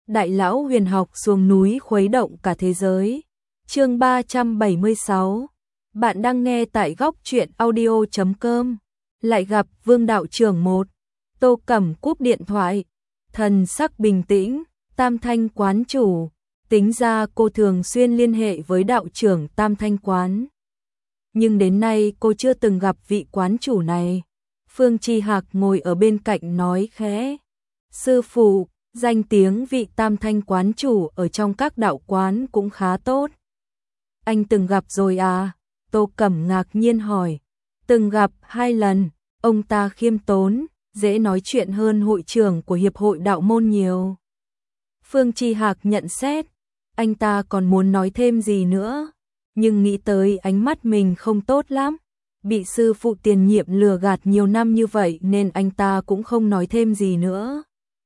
Đại lão huyền học xuống núi khuấy động cả thế giới. Chương 376. Bạn đang nghe tại góc truyện audio.com. Lại gặp Vương đạo trưởng một. Tô Cẩm cúp điện thoại, thần sắc bình tĩnh. Tam Thanh quán chủ, tính ra cô thường xuyên liên hệ với đạo trưởng Tam Thanh quán, nhưng đến nay cô chưa từng gặp vị quán chủ này. Phương Chi Hạc ngồi ở bên cạnh nói khẽ: sư phụ, danh tiếng vị Tam Thanh quán chủ ở trong các đạo quán cũng khá tốt. Anh từng gặp rồi à? Tô Cẩm ngạc nhiên hỏi. Từng gặp 2 lần, ông ta khiêm tốn, dễ nói chuyện hơn hội trưởng của Hiệp hội Đạo môn nhiều. Phương Chi Hạc nhận xét, anh ta còn muốn nói thêm gì nữa, nhưng nghĩ tới ánh mắt mình không tốt lắm. Bị sư phụ tiền nhiệm lừa gạt nhiều năm như vậy nên anh ta cũng không nói thêm gì nữa.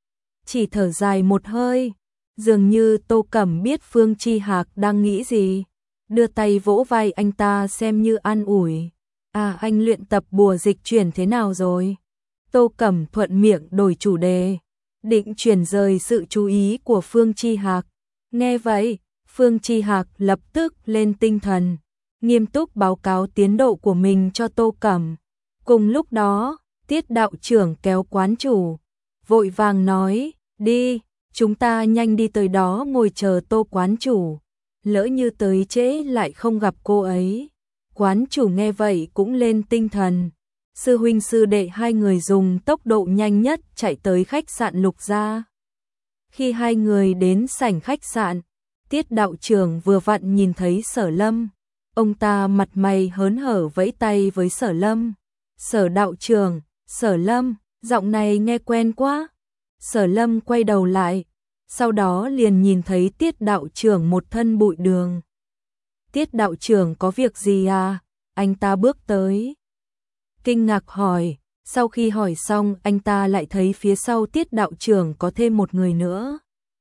Chỉ thở dài một hơi, dường như Tô Cẩm biết Phương Chi Hạc đang nghĩ gì, đưa tay vỗ vai anh ta xem như an ủi. À, anh luyện tập bùa dịch chuyển thế nào rồi? Tô Cẩm thuận miệng đổi chủ đề, định chuyển rời sự chú ý của Phương Chi Hạc. Nghe vậy, Phương Chi Hạc lập tức lên tinh thần, nghiêm túc báo cáo tiến độ của mình cho Tô Cẩm. Cùng lúc đó, Tiết đạo trưởng kéo quán chủ, vội vàng nói, đi, chúng ta nhanh đi tới đó ngồi chờ Tô quán chủ. Lỡ như tới trễ lại không gặp cô ấy. Quán chủ nghe vậy cũng lên tinh thần. Sư huynh sư đệ 2 người dùng tốc độ nhanh nhất chạy tới khách sạn Lục Gia. Khi 2 người đến sảnh khách sạn, Tiết đạo trưởng vừa vặn nhìn thấy Sở Lâm. Ông ta mặt mày hớn hở vẫy tay với Sở Lâm. Sở đạo trưởng, Sở Lâm, giọng này nghe quen quá. Sở Lâm quay đầu lại, sau đó liền nhìn thấy Tiết đạo trưởng một thân bụi đường. Tiết đạo trưởng có việc gì à? Anh ta bước tới, kinh ngạc hỏi. Sau khi hỏi xong, anh ta lại thấy phía sau Tiết đạo trưởng có thêm một người nữa.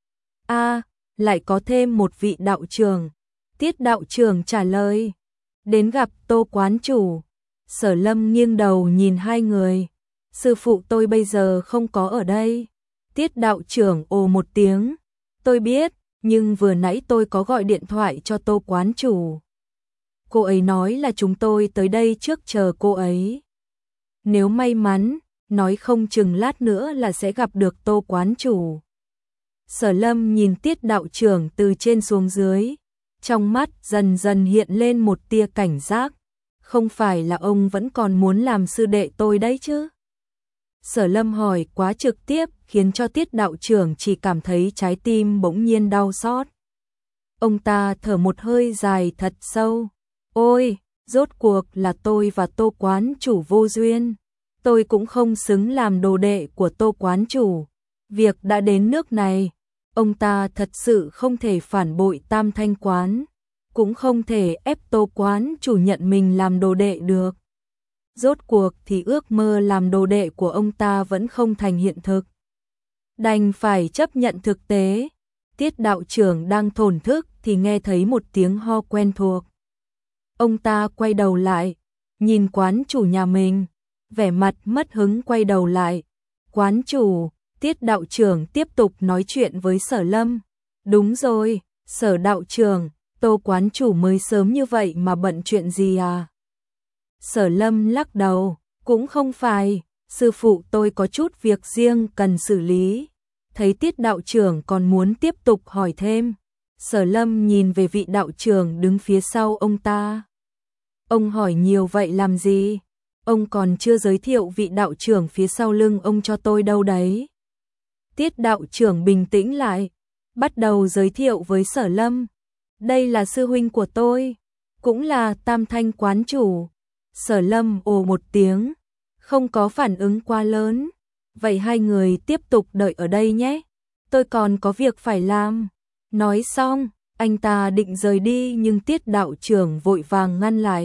À, lại có thêm một vị đạo trưởng. Tiết đạo trưởng trả lời, đến gặp Tô quán chủ. Sở Lâm nghiêng đầu nhìn 2 người. Sư phụ tôi bây giờ không có ở đây. Tiết đạo trưởng ồ một tiếng. Tôi biết, nhưng vừa nãy tôi có gọi điện thoại cho Tô quán chủ. Cô ấy nói là chúng tôi tới đây trước chờ cô ấy. Nếu may mắn, nói không chừng lát nữa là sẽ gặp được Tô quán chủ. Sở Lâm nhìn Tiết đạo trưởng từ trên xuống dưới, trong mắt dần dần hiện lên một tia cảnh giác. Không phải là ông vẫn còn muốn làm sư đệ tôi đấy chứ? Sở Lâm hỏi quá trực tiếp, khiến cho Tiết đạo trưởng chỉ cảm thấy trái tim bỗng nhiên đau xót. Ông ta thở một hơi dài thật sâu. Ôi, rốt cuộc là tôi và Tô quán chủ vô duyên. Tôi cũng không xứng làm đồ đệ của Tô quán chủ. Việc đã đến nước này, ông ta thật sự không thể phản bội Tam Thanh quán, cũng không thể ép Tô quán chủ nhận mình làm đồ đệ được. Rốt cuộc thì ước mơ làm đồ đệ của ông ta vẫn không thành hiện thực. Đành phải chấp nhận thực tế. Tiết đạo trưởng đang thổn thức thì nghe thấy một tiếng ho quen thuộc. Ông ta quay đầu lại, nhìn quán chủ nhà mình, vẻ mặt mất hứng quay đầu lại. Quán chủ, Tiết đạo trưởng tiếp tục nói chuyện với Sở Lâm. Đúng rồi, Sở đạo trưởng, Tô quán chủ mới sớm như vậy mà bận chuyện gì à? Sở Lâm lắc đầu, cũng không phải, sư phụ tôi có chút việc riêng cần xử lý. Thấy Tiết đạo trưởng còn muốn tiếp tục hỏi thêm, Sở Lâm nhìn về vị đạo trưởng đứng phía sau ông ta. Ông hỏi nhiều vậy làm gì? Ông còn chưa giới thiệu vị đạo trưởng phía sau lưng ông cho tôi đâu đấy. Tiết đạo trưởng bình tĩnh lại, bắt đầu giới thiệu với Sở Lâm. Đây là sư huynh của tôi, cũng là Tam Thanh quán chủ. Sở Lâm ồ một tiếng, không có phản ứng quá lớn. Vậy 2 người tiếp tục đợi ở đây nhé, tôi còn có việc phải làm. Nói xong, anh ta định rời đi nhưng Tiết đạo trưởng vội vàng ngăn lại.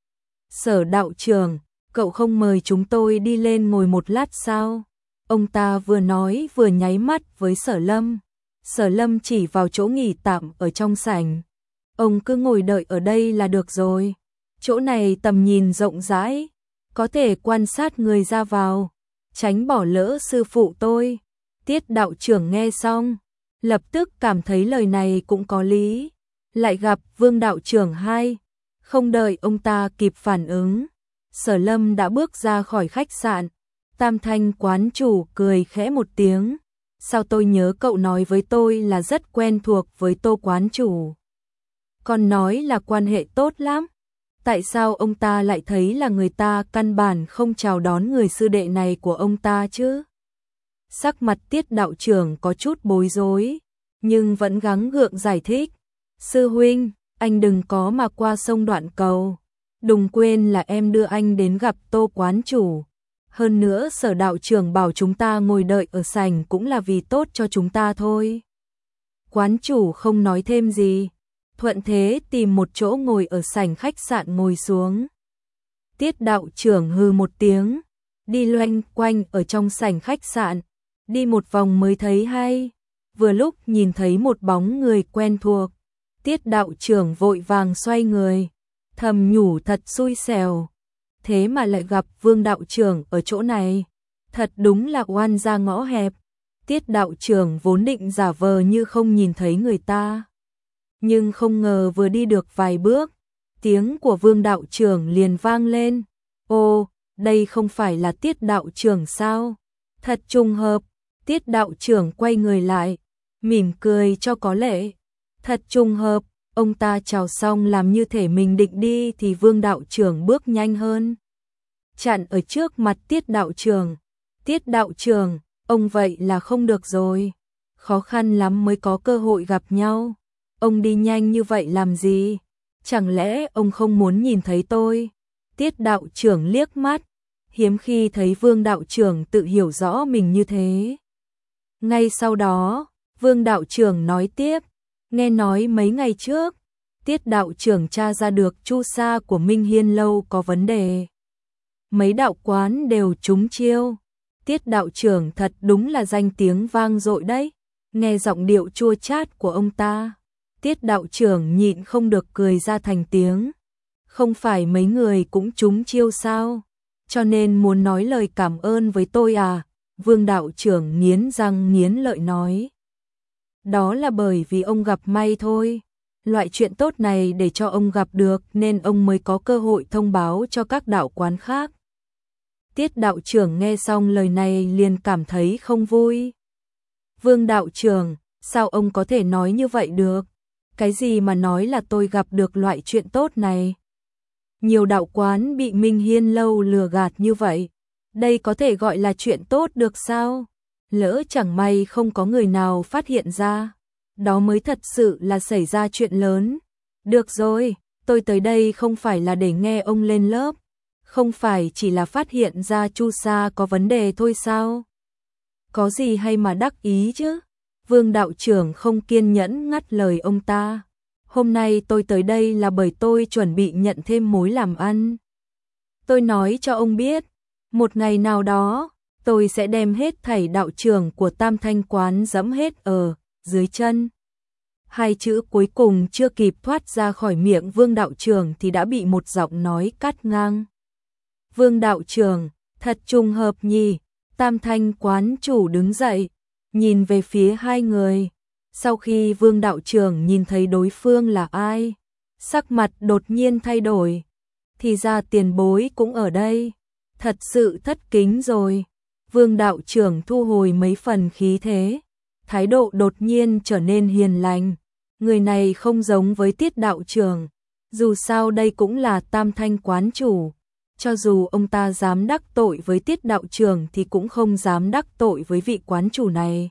Sở đạo trưởng, cậu không mời chúng tôi đi lên ngồi một lát sao? Ông ta vừa nói vừa nháy mắt với Sở Lâm. Sở Lâm chỉ vào chỗ nghỉ tạm ở trong sảnh. Ông cứ ngồi đợi ở đây là được rồi. Chỗ này tầm nhìn rộng rãi, có thể quan sát người ra vào, tránh bỏ lỡ sư phụ tôi. Tiết đạo trưởng nghe xong, lập tức cảm thấy lời này cũng có lý. Lại gặp Vương đạo trưởng hai, không đợi ông ta kịp phản ứng, Sở Lâm đã bước ra khỏi khách sạn. Tam Thanh quán chủ cười khẽ một tiếng. Sao tôi nhớ cậu nói với tôi là rất quen thuộc với Tô quán chủ. Còn nói là quan hệ tốt lắm. Tại sao ông ta lại thấy là người ta căn bản không chào đón người sư đệ này của ông ta chứ? Sắc mặt Tiết đạo trưởng có chút bối rối, nhưng vẫn gắng gượng giải thích. Sư huynh, anh đừng có mà qua sông đoạn cầu. Đừng quên là em đưa anh đến gặp Tô quán chủ. Hơn nữa Sở đạo trưởng bảo chúng ta ngồi đợi ở sảnh cũng là vì tốt cho chúng ta thôi. Quán chủ không nói thêm gì, thuận thế tìm một chỗ ngồi ở sảnh khách sạn ngồi xuống. Tiết đạo trưởng hừ một tiếng, đi loanh quanh ở trong sảnh khách sạn, đi một vòng mới thấy hay. Vừa lúc nhìn thấy một bóng người quen thuộc, Tiết đạo trưởng vội vàng xoay người, thầm nhủ thật xui xẻo. Thế mà lại gặp Vương đạo trưởng ở chỗ này, thật đúng là oan ra ngõ hẹp. Tiết đạo trưởng vốn định giả vờ như không nhìn thấy người ta, nhưng không ngờ vừa đi được vài bước, tiếng của Vương đạo trưởng liền vang lên. Ô, đây không phải là Tiết đạo trưởng sao? Thật trùng hợp. Tiết đạo trưởng quay người lại, mỉm cười cho có lệ. Thật trùng hợp. Ông ta chào xong làm như thể mình định đi thì Vương đạo trưởng bước nhanh hơn, chặn ở trước mặt Tiết đạo trưởng. Tiết đạo trưởng, ông vậy là không được rồi. Khó khăn lắm mới có cơ hội gặp nhau. Ông đi nhanh như vậy làm gì? Chẳng lẽ ông không muốn nhìn thấy tôi? Tiết đạo trưởng liếc mắt, hiếm khi thấy Vương đạo trưởng tự hiểu rõ mình như thế. Ngay sau đó, Vương đạo trưởng nói tiếp. Nghe nói mấy ngày trước, Tiết đạo trưởng tra ra được chu sa của Minh Hiên lâu có vấn đề. Mấy đạo quán đều trúng chiêu. Tiết đạo trưởng thật đúng là danh tiếng vang dội đấy. Nghe giọng điệu chua chát của ông ta, Tiết đạo trưởng nhịn không được cười ra thành tiếng. Không phải mấy người cũng trúng chiêu sao? Cho nên muốn nói lời cảm ơn với tôi à? Vương đạo trưởng nghiến răng nghiến lợi nói. Đó là bởi vì ông gặp may thôi. Loại chuyện tốt này để cho ông gặp được nên ông mới có cơ hội thông báo cho các đạo quán khác. Tiết đạo trưởng nghe xong lời này liền cảm thấy không vui. Vương đạo trưởng, sao ông có thể nói như vậy được? Cái gì mà nói là tôi gặp được loại chuyện tốt này? Nhiều đạo quán bị Minh Hiên lâu lừa gạt như vậy, đây có thể gọi là chuyện tốt được sao? Lỡ chẳng may không có người nào phát hiện ra, đó mới thật sự là xảy ra chuyện lớn. Được rồi, tôi tới đây không phải là để nghe ông lên lớp, không phải chỉ là phát hiện ra chu sa có vấn đề thôi sao? Có gì hay mà đắc ý chứ? Vương đạo trưởng không kiên nhẫn ngắt lời ông ta. Hôm nay tôi tới đây là bởi tôi chuẩn bị nhận thêm mối làm ăn. Tôi nói cho ông biết, một ngày nào đó, tôi sẽ đem hết thảy đạo trưởng của Tam Thanh quán dẫm hết ở dưới chân. Hai chữ cuối cùng chưa kịp thoát ra khỏi miệng Vương đạo trưởng thì đã bị một giọng nói cắt ngang. Vương đạo trưởng, thật trùng hợp nhỉ? Tam Thanh quán chủ đứng dậy, nhìn về phía hai người. Sau khi Vương đạo trưởng nhìn thấy đối phương là ai, sắc mặt đột nhiên thay đổi. Thì ra tiền bối cũng ở đây. Thật sự thất kính rồi. Vương đạo trưởng thu hồi mấy phần khí thế, thái độ đột nhiên trở nên hiền lành. Người này không giống với Tiết đạo trưởng, dù sao đây cũng là Tam Thanh quán chủ. Cho dù ông ta dám đắc tội với Tiết đạo trưởng thì cũng không dám đắc tội với vị quán chủ này.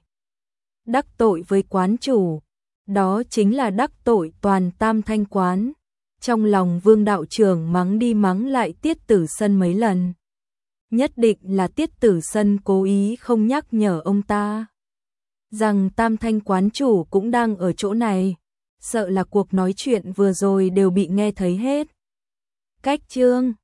Đắc tội với quán chủ, đó chính là đắc tội toàn Tam Thanh quán. Trong lòng Vương đạo trưởng mắng đi mắng lại Tiết Tử Sân mấy lần. Nhất định là Tiết Tử Sân cố ý không nhắc nhở ông ta rằng Tam Thanh quán chủ cũng đang ở chỗ này, sợ là cuộc nói chuyện vừa rồi đều bị nghe thấy hết. Cách chương